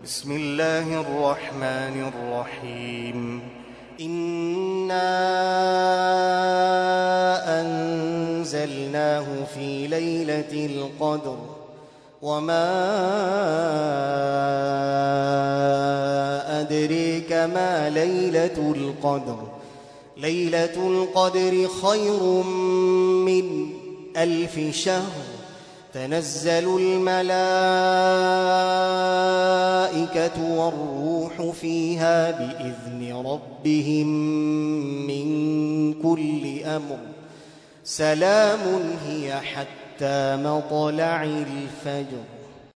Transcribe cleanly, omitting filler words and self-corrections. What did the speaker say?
بسم الله الرحمن الرحيم. إنا أنزلناه في ليلة القدر وما أدريك ما ليلة القدر. ليلة القدر خير من 1000 شهر. تنزل الملائكة والروح فيها بإذن ربهم من كل أمر. سلام هي حتى مطلع الفجر.